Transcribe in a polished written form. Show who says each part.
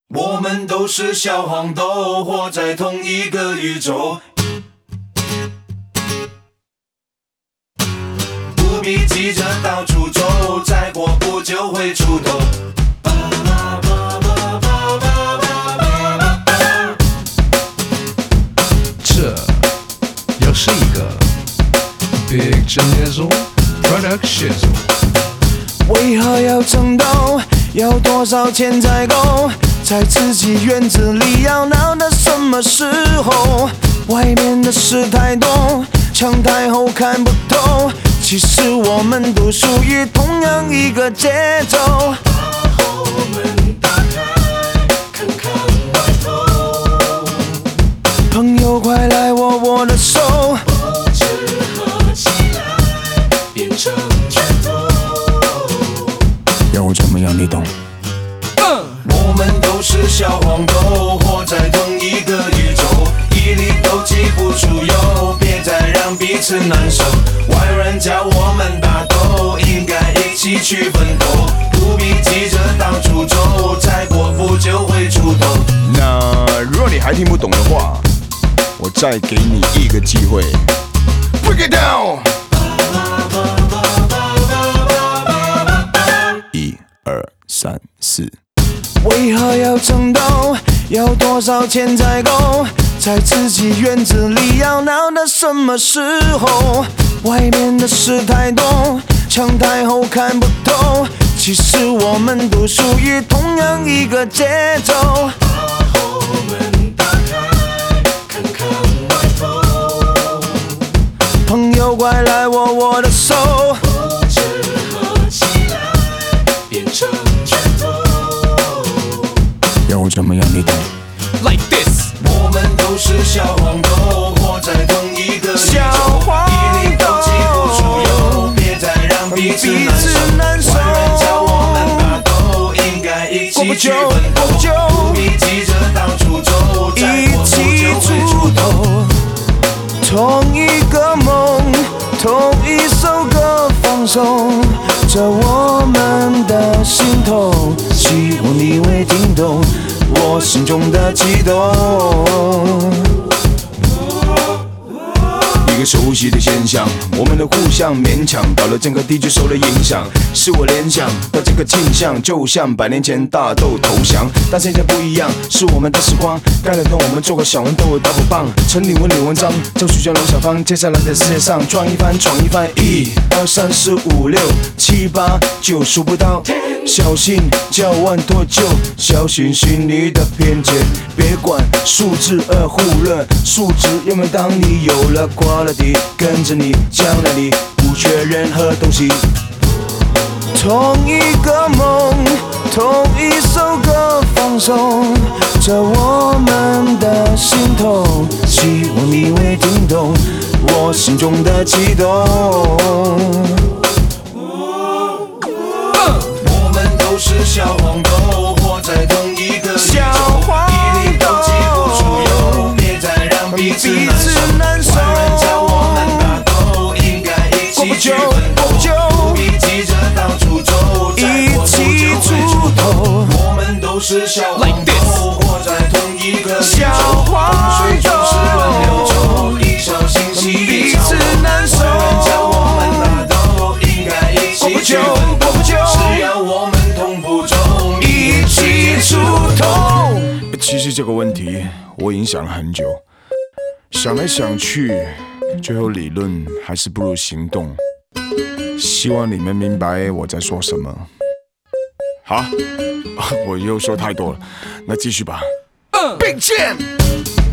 Speaker 1: 我们都是小黄豆，活在同一个宇宙。不必急着到处走，再过不久会出头。
Speaker 2: 这又是一个 Big Janizzle Production。
Speaker 3: 为何要争斗？要多少钱才够？在自己院子里要闹到什么时候？外面的事太多，墙太厚看不透。其实我们都属于同样一个节奏。把后门打开，看看外头。朋友快来握我的手，脖子合起来，变成拳头。要怎么样你懂？
Speaker 1: 我们都是小黄豆，活在同一个宇宙，一粒都挤不出油，别再让彼此难受。外人叫我们打斗，应该一起去奋斗，不必急着到处走，再过不久会出头。
Speaker 4: 那如果你还听不懂的话，我再给你一个机会 ，Break it down。1、2、3、4。
Speaker 3: 为何要争斗？要多少钱才够？在自己院子里要闹到什么时候？外面的事太多，墙太厚看不透。其实我们都属于同样一个节奏。把后门打开，看看外头。朋友快来握我的手，脖子合起来，变成拳头。要怎么样你懂
Speaker 2: Like this。
Speaker 1: 我们都是小黄豆，活在同一个宇宙，一粒都挤不出油，别再让彼此难受。外人叫我们打斗，应该一起去奋斗，不必急着到处走，再过不久会出头。
Speaker 3: 同一个梦，同一首歌放送着我们的心头，希望你会听懂我心中的悸动。
Speaker 4: 一个熟悉的现象，我们的互相勉强，搞了整个地区受了影响。是我联想到这个镜像，就像100年前大豆投降，但现在不一样，是我们的时光该轮到我们做个小豌豆打鼓棒。城里文理文章，教书教楼小方，接下来的世界上闯一番，闯一番。1、2、3、4、5、6、7、8、9数不到，小心叫万脱臼，小心心里的偏见，别管数字2互论，数值有没有当你有了quality，跟着你，将来你不缺任何东西。
Speaker 3: 同一个梦，同一首歌放送着我们的心头，希望你会听懂我心中的悸动。
Speaker 1: 我们都是小黄豆，活在同一个宇宙，一粒都挤不出油，别再让彼此难受。外人叫我们打斗，应该一起去奋斗，不必急着到处走，再过不久会出头。我们都是小黄豆，活在同一个宇宙，风水就是轮流抽，一小心心一吵斗。外人叫我们打斗，应该一起去奋斗，只要我们同步走，
Speaker 3: 一起出头。
Speaker 4: 其实这个问题我已经想了很久，想来想去，最后理论还是不如行动。希望你们明白我在说什么。好，我又说太多了，那继续吧。
Speaker 3: 并肩。